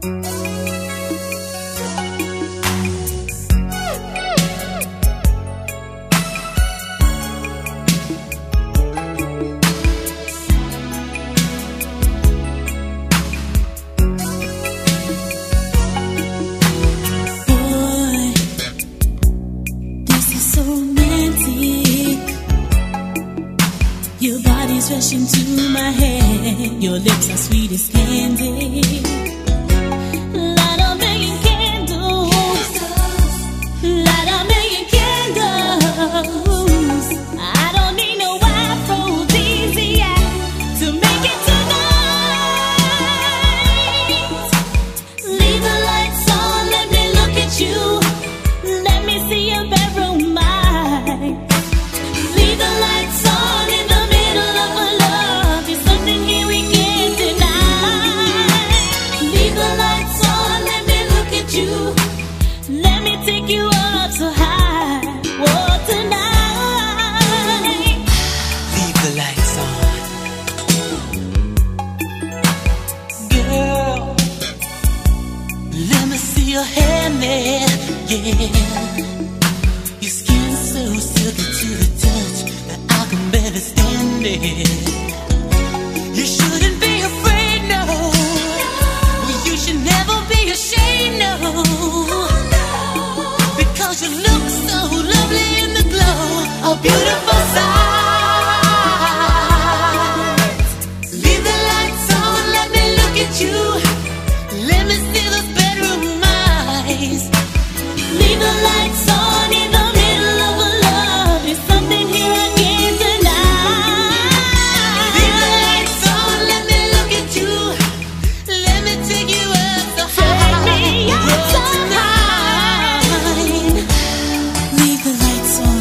Rushing to my head, your lips are sweet as candy. Light a million candles, light a million candles. I don't need no aphrodisiac to make it tonight. Leave the lights on, let me look at you. Let me see your bedroom mind. Leave the lights on in the middle of a love. There's something here we can't deny. Leave the lights on, let me look at you. Let me take you up so high. Oh, tonight. Leave the lights on. Girl, let me see your hair now. Yeah. Your skin so silky to the touch that I can barely stand it. You shouldn't be afraid, no. You should never be ashamed, no. Because you look so lovely in the glow, a beautiful sight. Leave the lights on, let me look at you. Let me see those bedroom eyes. Leave the lights on in the middle of a love. There's something here I can't deny. Leave the lights on, let me look at you. Let me take you up so high. Take me up so tonight. Leave the lights on.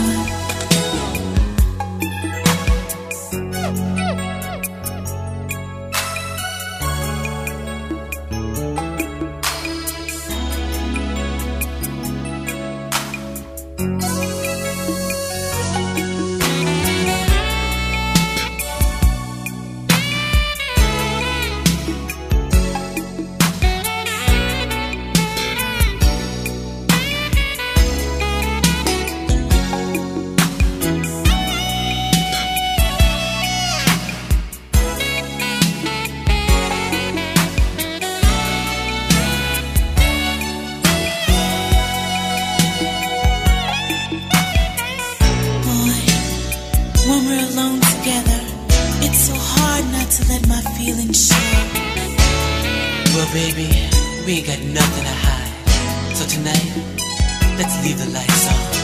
When we're alone together, it's so hard not to let my feelings show. Well, baby, we ain't got nothing to hide. So tonight, let's leave the lights on.